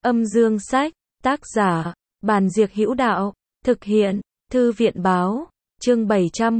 Âm dương sách, tác giả, Bàn Diệc Hữu Đạo, thực hiện, Thư viện báo, chương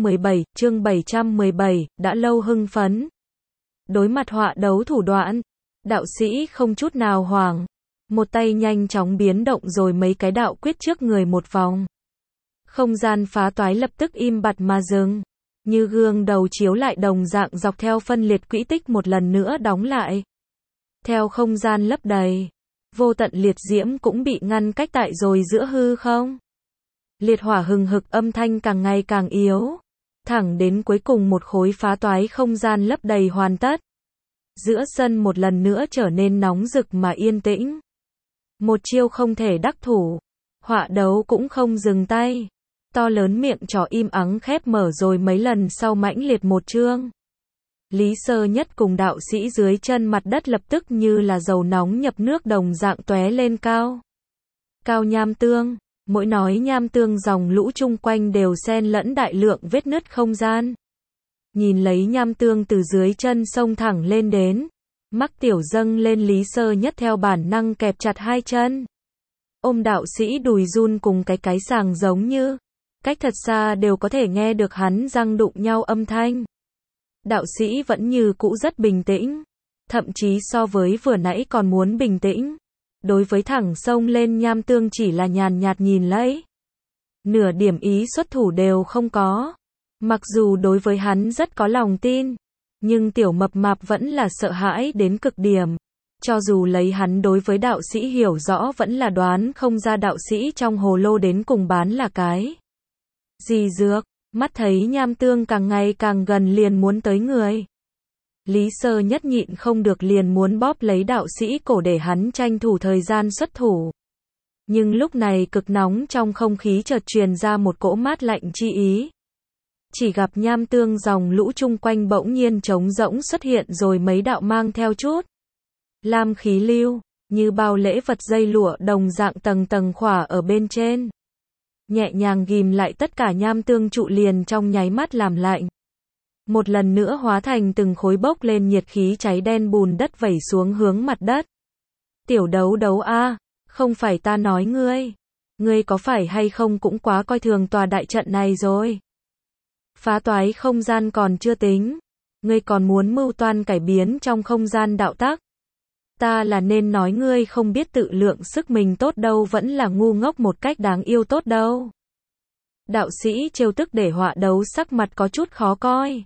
717, đã lâu hưng phấn. Đối mặt họa đấu thủ đoạn, đạo sĩ không chút nào hoảng, một tay nhanh chóng biến động rồi mấy cái đạo quyết trước người một vòng. Không gian phá toái lập tức im bặt mà dừng, như gương đầu chiếu lại đồng dạng dọc theo phân liệt quỹ tích một lần nữa đóng lại. Theo không gian lấp đầy, vô tận liệt diễm cũng bị ngăn cách tại rồi giữa hư không. Liệt hỏa hừng hực, âm thanh càng ngày càng yếu, thẳng đến cuối cùng một khối phá toái không gian lấp đầy hoàn tất. Giữa sân một lần nữa trở nên nóng rực mà yên tĩnh. Một chiêu không thể đắc thủ, họa đấu cũng không dừng tay. To lớn miệng trò im ắng khép mở rồi mấy lần sau mãnh liệt một chương. Lý Sơ Nhất cùng đạo sĩ dưới chân mặt đất lập tức như là dầu nóng nhập nước đồng dạng tóe lên cao. Cao nham tương, mỗi nói nham tương dòng lũ chung quanh đều xen lẫn đại lượng vết nứt không gian. Nhìn lấy nham tương từ dưới chân sông thẳng lên đến, mắc tiểu dâng lên, Lý Sơ Nhất theo bản năng kẹp chặt hai chân. Ôm đạo sĩ đùi run cùng cái sàng giống như, cách thật xa đều có thể nghe được hắn răng đụng nhau âm thanh. Đạo sĩ vẫn như cũ rất bình tĩnh, thậm chí so với vừa nãy còn muốn bình tĩnh. Đối với thẳng sông lên nham tương chỉ là nhàn nhạt nhìn lấy. Nửa điểm ý xuất thủ đều không có. Mặc dù đối với hắn rất có lòng tin, nhưng tiểu mập mạp vẫn là sợ hãi đến cực điểm. Cho dù lấy hắn đối với đạo sĩ hiểu rõ vẫn là đoán không ra đạo sĩ trong hồ lô đến cùng bán là cái gì dược. Mắt thấy nham tương càng ngày càng gần liền muốn tới người. Lý Sơ Nhất nhịn không được liền muốn bóp lấy đạo sĩ cổ để hắn tranh thủ thời gian xuất thủ. Nhưng lúc này cực nóng trong không khí chợt truyền ra một cỗ mát lạnh chi ý. Chỉ gặp nham tương dòng lũ chung quanh bỗng nhiên trống rỗng xuất hiện rồi mấy đạo mang theo chút lam khí lưu, như bao lễ vật dây lụa đồng dạng tầng tầng khỏa ở bên trên. Nhẹ nhàng ghim lại tất cả nham tương trụ liền trong nháy mắt làm lạnh. Một lần nữa hóa thành từng khối bốc lên nhiệt khí cháy đen, bùn đất vẩy xuống hướng mặt đất. Tiểu đấu đấu a, không phải ta nói ngươi có phải hay không cũng quá coi thường tòa đại trận này rồi. Phá toái không gian còn chưa tính, ngươi còn muốn mưu toan cải biến trong không gian đạo tắc. Ta là nên nói ngươi không biết tự lượng sức mình tốt đâu, vẫn là ngu ngốc một cách đáng yêu tốt đâu. Đạo sĩ trêu tức để họa đấu sắc mặt có chút khó coi.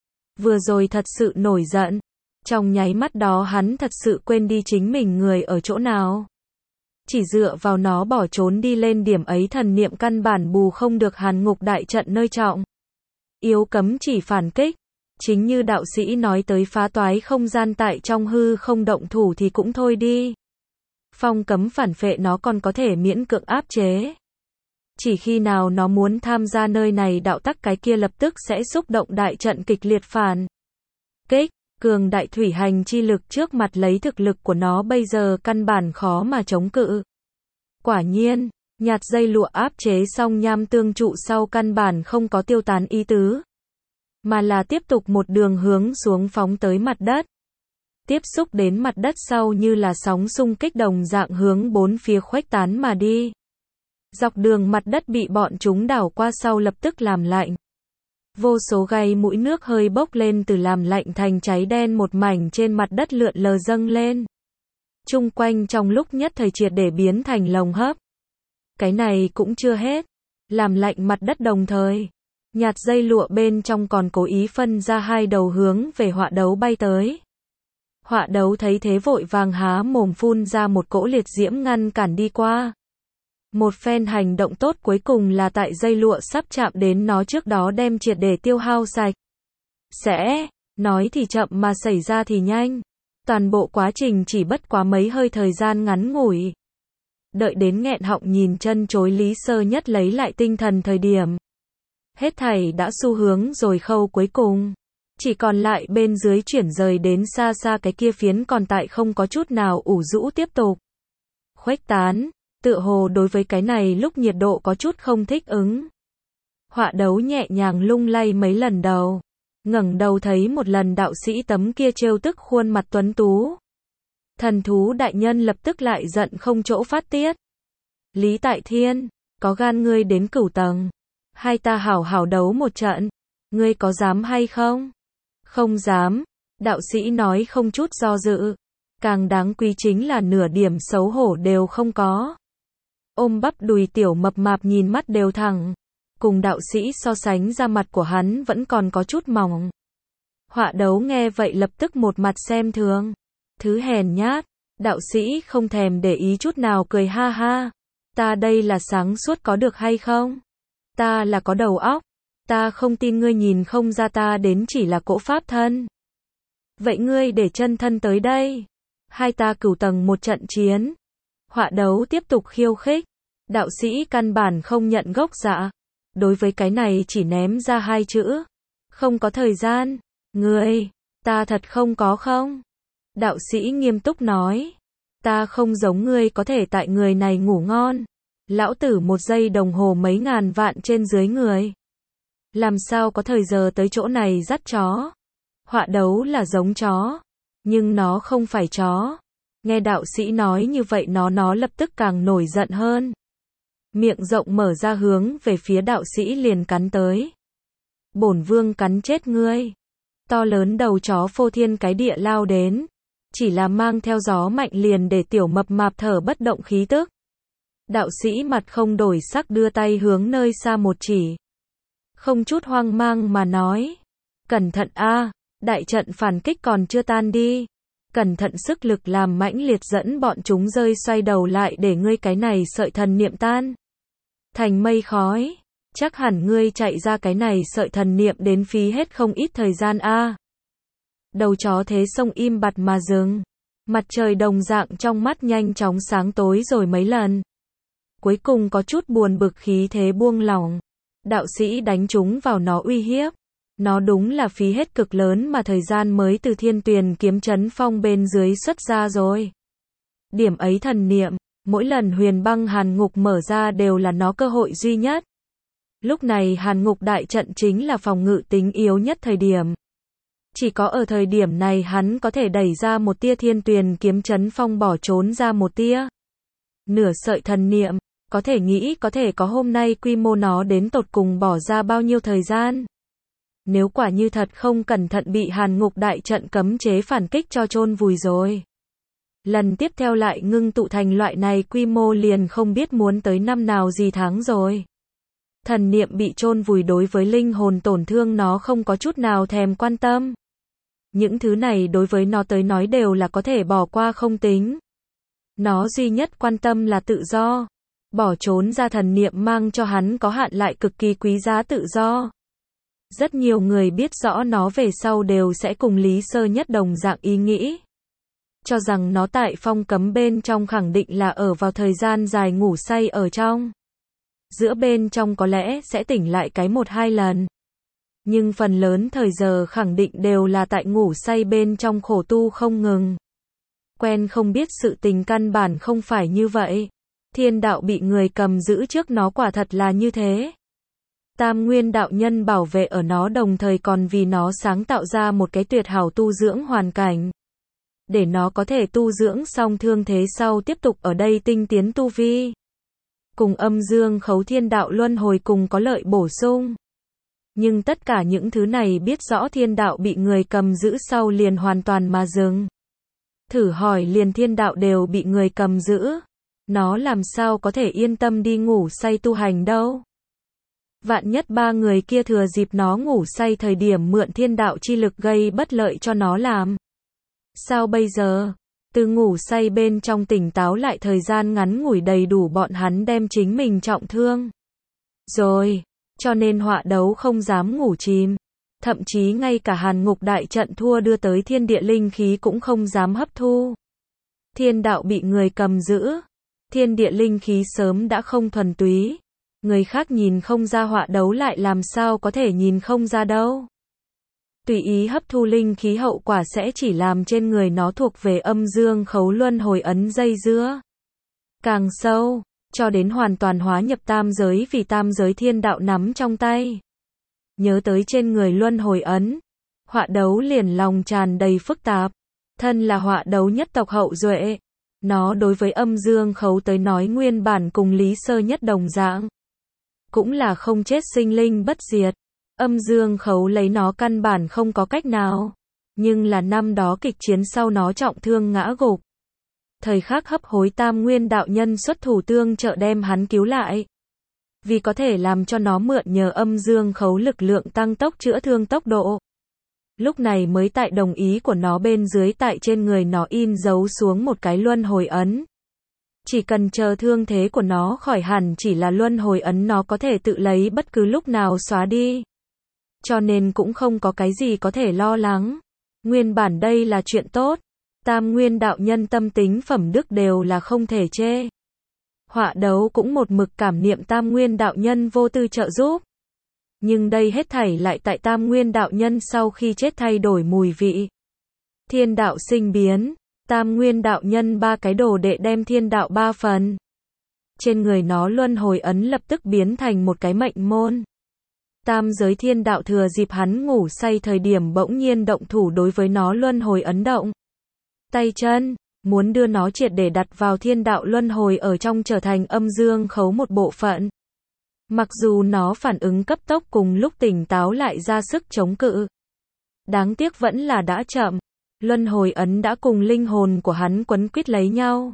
Vừa rồi thật sự nổi giận, trong nháy mắt đó hắn thật sự quên đi chính mình người ở chỗ nào. Chỉ dựa vào nó bỏ trốn đi lên điểm ấy thần niệm căn bản bù không được hàn ngục đại trận nơi trọng yếu cấm chỉ phản kích. Chính như đạo sĩ nói tới, phá toái không gian tại trong hư không động thủ thì cũng thôi đi. Phong cấm phản phệ nó còn có thể miễn cưỡng áp chế. Chỉ khi nào nó muốn tham gia nơi này đạo tắc, cái kia lập tức sẽ xúc động đại trận kịch liệt phản kích. Cường đại thủy hành chi lực trước mặt lấy thực lực của nó bây giờ căn bản khó mà chống cự. Quả nhiên, nhạt dây lụa áp chế xong nham tương trụ sau căn bản không có tiêu tán ý tứ, mà là tiếp tục một đường hướng xuống phóng tới mặt đất. Tiếp xúc đến mặt đất sau như là sóng xung kích đồng dạng hướng bốn phía khuếch tán mà đi. Dọc đường mặt đất bị bọn chúng đảo qua sau lập tức làm lạnh. Vô số gai mũi nước hơi bốc lên từ làm lạnh thành cháy đen, một mảnh trên mặt đất lượn lờ dâng lên. Chung quanh trong lúc nhất thời triệt để biến thành lồng hấp. Cái này cũng chưa hết. Làm lạnh mặt đất đồng thời, nhạt dây lụa bên trong còn cố ý phân ra hai đầu hướng về họa đấu bay tới. Họa đấu thấy thế vội vàng há mồm phun ra một cỗ liệt diễm ngăn cản đi qua. Một phen hành động tốt cuối cùng là tại dây lụa sắp chạm đến nó trước đó đem triệt để tiêu hao sạch. Nói thì chậm mà xảy ra thì nhanh. Toàn bộ quá trình chỉ bất quá mấy hơi thời gian ngắn ngủi. Đợi đến nghẹn họng nhìn chân chối Lý Sơ Nhất lấy lại tinh thần thời điểm, hết thảy đã xu hướng rồi khâu cuối cùng. Chỉ còn lại bên dưới chuyển rời đến xa xa cái kia phiến còn tại không có chút nào ủ rũ tiếp tục khuếch tán. Tựa hồ đối với cái này lúc nhiệt độ có chút không thích ứng. Họa đấu nhẹ nhàng lung lay mấy lần đầu, ngẩng đầu thấy một lần đạo sĩ tấm kia trêu tức khuôn mặt tuấn tú. Thần thú đại nhân lập tức lại giận không chỗ phát tiết. Lý Tại Thiên, có gan ngươi đến cửu tầng, hai ta hảo hảo đấu một trận, ngươi có dám hay không? Không dám, đạo sĩ nói không chút do dự. Càng đáng quý chính là nửa điểm xấu hổ đều không có. Ôm bắp đùi tiểu mập mạp nhìn mắt đều thẳng. Cùng đạo sĩ so sánh ra mặt của hắn vẫn còn có chút mỏng. Họa đấu nghe vậy lập tức một mặt xem thường. Thứ hèn nhát, đạo sĩ không thèm để ý chút nào cười ha ha. Ta đây là sáng suốt có được hay không? Ta là có đầu óc. Ta không tin ngươi nhìn không ra ta đến chỉ là cỗ pháp thân. Vậy ngươi để chân thân tới đây. Hai ta cửu tầng một trận chiến. Họa đấu tiếp tục khiêu khích. Đạo sĩ căn bản không nhận gốc dạ. Đối với cái này chỉ ném ra hai chữ. Không có thời gian. Ngươi, ta thật không có không? Đạo sĩ nghiêm túc nói. Ta không giống ngươi có thể tại người này ngủ ngon. Lão tử 1 giây đồng hồ mấy ngàn vạn trên dưới người. Làm sao có thời giờ tới chỗ này dắt chó? Họa đấu là giống chó. Nhưng nó không phải chó. Nghe đạo sĩ nói như vậy nó lập tức càng nổi giận hơn. Miệng rộng mở ra hướng về phía đạo sĩ liền cắn tới. Bổn vương cắn chết ngươi. To lớn đầu chó phô thiên cái địa lao đến. Chỉ là mang theo gió mạnh liền để tiểu mập mạp thở bất động khí tức. Đạo sĩ mặt không đổi sắc đưa tay hướng nơi xa một chỉ. Không chút hoang mang mà nói. Cẩn thận a, đại trận phản kích còn chưa tan đi. Cẩn thận sức lực làm mãnh liệt dẫn bọn chúng rơi xoay đầu lại để ngươi cái này sợi thần niệm tan thành mây khói. Chắc hẳn ngươi chạy ra cái này sợi thần niệm đến phí hết không ít thời gian a. Đầu chó thế sông im bặt mà dừng. Mặt trời đồng dạng trong mắt nhanh chóng sáng tối rồi mấy lần. Cuối cùng có chút buồn bực khí thế buông lỏng. Đạo sĩ đánh chúng vào nó uy hiếp. Nó đúng là phí hết cực lớn mà thời gian mới từ Thiên Tuyền kiếm trấn phong bên dưới xuất ra rồi. Điểm ấy thần niệm, mỗi lần huyền băng hàn ngục mở ra đều là nó cơ hội duy nhất. Lúc này hàn ngục đại trận chính là phòng ngự tính yếu nhất thời điểm. Chỉ có ở thời điểm này hắn có thể đẩy ra một tia Thiên Tuyền kiếm trấn phong bỏ trốn ra một tia. Nửa sợi thần niệm, có thể nghĩ có thể có hôm nay quy mô nó đến tột cùng bỏ ra bao nhiêu thời gian. Nếu quả như thật không cẩn thận bị hàn ngục đại trận cấm chế phản kích cho chôn vùi rồi. Lần tiếp theo lại ngưng tụ thành loại này quy mô liền không biết muốn tới năm nào gì tháng rồi. Thần niệm bị chôn vùi đối với linh hồn tổn thương nó không có chút nào thèm quan tâm. Những thứ này đối với nó tới nói đều là có thể bỏ qua không tính. Nó duy nhất quan tâm là tự do. Bỏ trốn ra thần niệm mang cho hắn có hạn lại cực kỳ quý giá tự do. Rất nhiều người biết rõ nó về sau đều sẽ cùng Lý Sơ Nhất đồng dạng ý nghĩ. Cho rằng nó tại phong cấm bên trong khẳng định là ở vào thời gian dài ngủ say ở trong. Giữa bên trong có lẽ sẽ tỉnh lại cái 1-2 lần. Nhưng phần lớn thời giờ khẳng định đều là tại ngủ say bên trong khổ tu không ngừng. Quen không biết sự tình căn bản không phải như vậy. Thiên đạo bị người cầm giữ trước nó quả thật là như thế. Tam Nguyên đạo nhân bảo vệ ở nó đồng thời còn vì nó sáng tạo ra một cái tuyệt hảo tu dưỡng hoàn cảnh. Để nó có thể tu dưỡng xong thương thế sau tiếp tục ở đây tinh tiến tu vi. Cùng âm dương khấu thiên đạo luân hồi cùng có lợi bổ sung. Nhưng tất cả những thứ này biết rõ thiên đạo bị người cầm giữ sau liền hoàn toàn mà dừng. Thử hỏi liền thiên đạo đều bị người cầm giữ. Nó làm sao có thể yên tâm đi ngủ say tu hành đâu. Vạn nhất 3 người kia thừa dịp nó ngủ say thời điểm mượn thiên đạo chi lực gây bất lợi cho nó làm. Sao bây giờ? Từ ngủ say bên trong tỉnh táo lại thời gian ngắn ngủi đầy đủ bọn hắn đem chính mình trọng thương. Rồi, cho nên họa đấu không dám ngủ chìm. Thậm chí ngay cả hàn ngục đại trận thua đưa tới thiên địa linh khí cũng không dám hấp thu. Thiên đạo bị người cầm giữ. Thiên địa linh khí sớm đã không thuần túy. Người khác nhìn không ra họa đấu lại làm sao có thể nhìn không ra đâu. Tùy ý hấp thu linh khí hậu quả sẽ chỉ làm trên người nó thuộc về âm dương khấu luân hồi ấn dây dưa. Càng sâu, cho đến hoàn toàn hóa nhập tam giới vì tam giới thiên đạo nắm trong tay. Nhớ tới trên người luân hồi ấn, họa đấu liền lòng tràn đầy phức tạp. Thân là họa đấu nhất tộc hậu duệ, nó đối với Âm Dương Khấu tới nói nguyên bản cùng Lý Sơ nhất đồng dạng. Cũng là không chết sinh linh bất diệt. Âm Dương Khấu lấy nó căn bản không có cách nào. Nhưng là năm đó kịch chiến sau nó trọng thương ngã gục. Thời khắc hấp hối Tam Nguyên đạo nhân xuất thủ tương trợ đem hắn cứu lại. Vì có thể làm cho nó mượn nhờ Âm Dương Khấu lực lượng tăng tốc chữa thương tốc độ. Lúc này mới tại đồng ý của nó bên dưới tại trên người nó in dấu xuống một cái luân hồi ấn. Chỉ cần chờ thương thế của nó khỏi hẳn, chỉ là luân hồi ấn nó có thể tự lấy bất cứ lúc nào xóa đi. Cho nên cũng không có cái gì có thể lo lắng. Nguyên bản đây là chuyện tốt. Tam Nguyên đạo nhân tâm tính phẩm đức đều là không thể chê. Họa đấu cũng một mực cảm niệm Tam Nguyên đạo nhân vô tư trợ giúp. Nhưng đây hết thảy lại tại Tam Nguyên đạo nhân sau khi chết thay đổi mùi vị. Thiên đạo sinh biến, Tam Nguyên đạo nhân ba cái đồ đệ đem thiên đạo ba phần. Trên người nó luân hồi ấn lập tức biến thành một cái mệnh môn. Tam giới thiên đạo thừa dịp hắn ngủ say thời điểm bỗng nhiên động thủ đối với nó luân hồi ấn động. Tay chân, muốn đưa nó triệt để đặt vào thiên đạo luân hồi ở trong trở thành Âm Dương Khấu một bộ phận. Mặc dù nó phản ứng cấp tốc cùng lúc tỉnh táo lại ra sức chống cự. Đáng tiếc vẫn là đã chậm. Luân hồi ấn đã cùng linh hồn của hắn quấn quýt lấy nhau.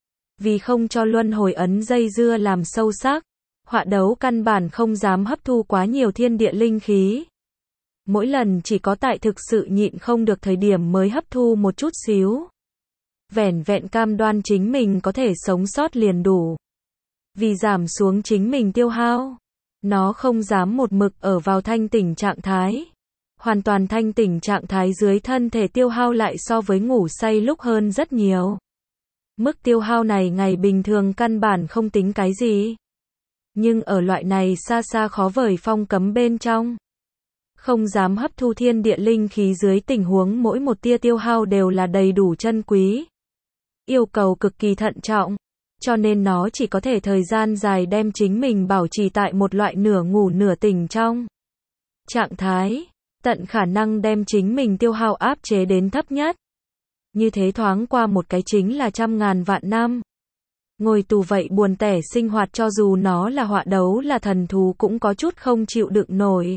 Vì không cho luân hồi ấn dây dưa làm sâu sắc, họa đấu căn bản không dám hấp thu quá nhiều thiên địa linh khí. Mỗi lần chỉ có tại thực sự nhịn không được thời điểm mới hấp thu một chút xíu. Vẻn vẹn cam đoan chính mình có thể sống sót liền đủ. Vì giảm xuống chính mình tiêu hao, nó không dám một mực ở vào thanh tỉnh trạng thái. Hoàn toàn thanh tỉnh trạng thái dưới thân thể tiêu hao lại so với ngủ say lúc hơn rất nhiều. Mức tiêu hao này ngày bình thường căn bản không tính cái gì. Nhưng ở loại này xa xa khó vời phong cấm bên trong, không dám hấp thu thiên địa linh khí dưới tình huống mỗi một tia tiêu hao đều là đầy đủ chân quý. Yêu cầu cực kỳ thận trọng, cho nên nó chỉ có thể thời gian dài đem chính mình bảo trì tại một loại nửa ngủ nửa tỉnh trong trạng thái, tận khả năng đem chính mình tiêu hao áp chế đến thấp nhất. Như thế thoáng qua một cái chính là 100.000 vạn năm. Ngồi tù vậy buồn tẻ sinh hoạt cho dù nó là họa đấu là thần thú cũng có chút không chịu đựng nổi.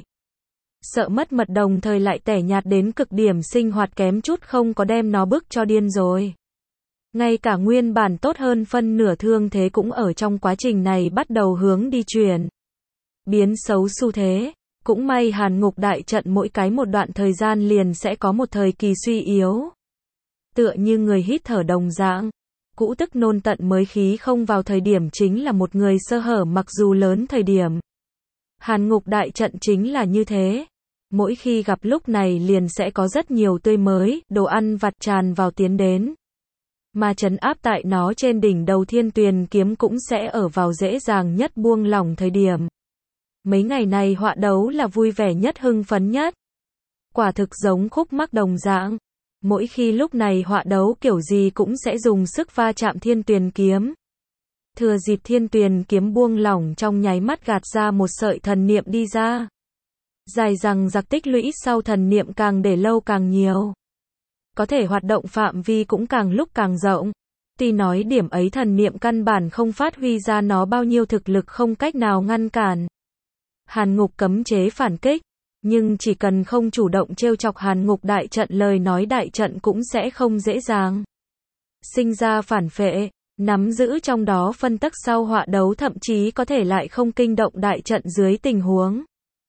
Sợ mất mật đồng thời lại tẻ nhạt đến cực điểm sinh hoạt kém chút không có đem nó bức cho điên rồi. Ngay cả nguyên bản tốt hơn phân nửa thương thế cũng ở trong quá trình này bắt đầu hướng đi chuyển. Biến xấu xu thế. Cũng may Hàn Ngục đại trận mỗi cái một đoạn thời gian liền sẽ có một thời kỳ suy yếu. Tựa như người hít thở đồng dạng. Cũ tức nôn tận mới khí không vào thời điểm chính là một người sơ hở mặc dù lớn thời điểm. Hàn Ngục đại trận chính là như thế. Mỗi khi gặp lúc này liền sẽ có rất nhiều tươi mới, đồ ăn vặt tràn vào tiến đến. Mà trấn áp tại nó trên đỉnh đầu Thiên Tuyền kiếm cũng sẽ ở vào dễ dàng nhất buông lỏng thời điểm. Mấy ngày này họa đấu là vui vẻ nhất hưng phấn nhất. Quả thực giống khúc mắc đồng dạng. Mỗi khi lúc này họa đấu kiểu gì cũng sẽ dùng sức va chạm Thiên Tuyền kiếm. Thừa dịp Thiên Tuyền kiếm buông lỏng trong nháy mắt gạt ra một sợi thần niệm đi ra. Dài rằng giặc tích lũy sau thần niệm càng để lâu càng nhiều. Có thể hoạt động phạm vi cũng càng lúc càng rộng. Tuy nói điểm ấy thần niệm căn bản không phát huy ra nó bao nhiêu thực lực không cách nào ngăn cản. Hàn Ngục cấm chế phản kích, nhưng chỉ cần không chủ động trêu chọc Hàn Ngục đại trận lời nói đại trận cũng sẽ không dễ dàng sinh ra phản phệ, nắm giữ trong đó phân tắc sau họa đấu thậm chí có thể lại không kinh động đại trận dưới tình huống.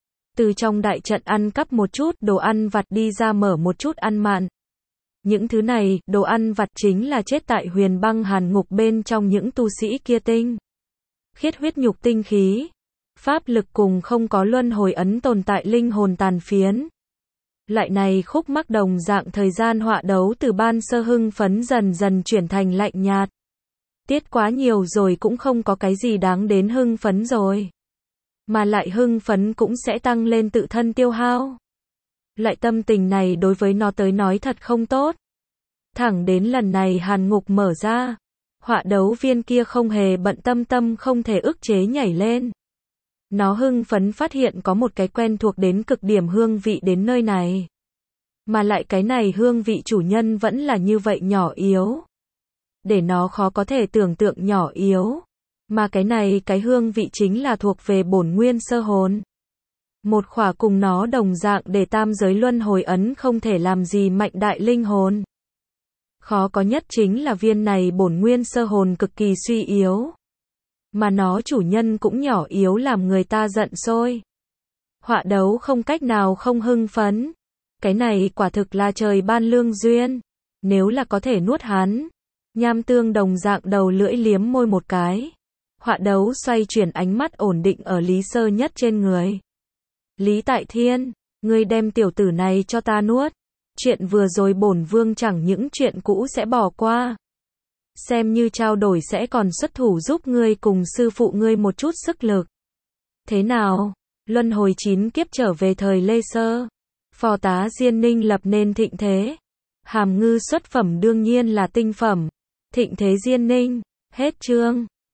Từ trong đại trận ăn cắp một chút đồ ăn vặt đi ra mở một chút ăn mạn. Những thứ này, đồ ăn vặt chính là chết tại Huyền Băng Hàn Ngục bên trong những tu sĩ kia tinh khiết huyết nhục tinh khí. Pháp lực cùng không có luân hồi ấn tồn tại linh hồn tàn phiến. Lại này khúc mắc đồng dạng thời gian họa đấu từ ban sơ hưng phấn dần dần chuyển thành lạnh nhạt. Tiết quá nhiều rồi cũng không có cái gì đáng đến hưng phấn rồi. Mà lại hưng phấn cũng sẽ tăng lên tự thân tiêu hao. Loại tâm tình này đối với nó tới nói thật không tốt. Thẳng đến lần này Hàn Ngục mở ra. Họa đấu viên kia không hề bận tâm không thể ức chế nhảy lên. Nó hưng phấn phát hiện có một cái quen thuộc đến cực điểm hương vị đến nơi này. Mà lại cái này hương vị chủ nhân vẫn là như vậy nhỏ yếu. Để nó khó có thể tưởng tượng nhỏ yếu. Mà cái này cái hương vị chính là thuộc về bổn nguyên sơ hồn. Một khỏa cùng nó đồng dạng để tam giới luân hồi ấn không thể làm gì mạnh đại linh hồn. Khó có nhất chính là viên này bổn nguyên sơ hồn cực kỳ suy yếu. Mà nó chủ nhân cũng nhỏ yếu làm người ta giận sôi. Họa đấu không cách nào không hưng phấn. Cái này quả thực là trời ban lương duyên. Nếu là có thể nuốt hắn. Nham Tương đồng dạng đầu lưỡi liếm môi một cái. Họa đấu xoay chuyển ánh mắt ổn định ở Lý Sơ Nhất trên người. Lý Tại Thiên, ngươi đem tiểu tử này cho ta nuốt. Chuyện vừa rồi bổn vương chẳng những chuyện cũ sẽ bỏ qua. Xem như trao đổi sẽ còn xuất thủ giúp ngươi cùng sư phụ ngươi một chút sức lực. Thế nào? Luân hồi 9 kiếp trở về thời Lê Sơ. Phò tá Diên Ninh lập nên thịnh thế. Hàm ngư xuất phẩm đương nhiên là tinh phẩm. Thịnh thế Diên Ninh. Hết chương.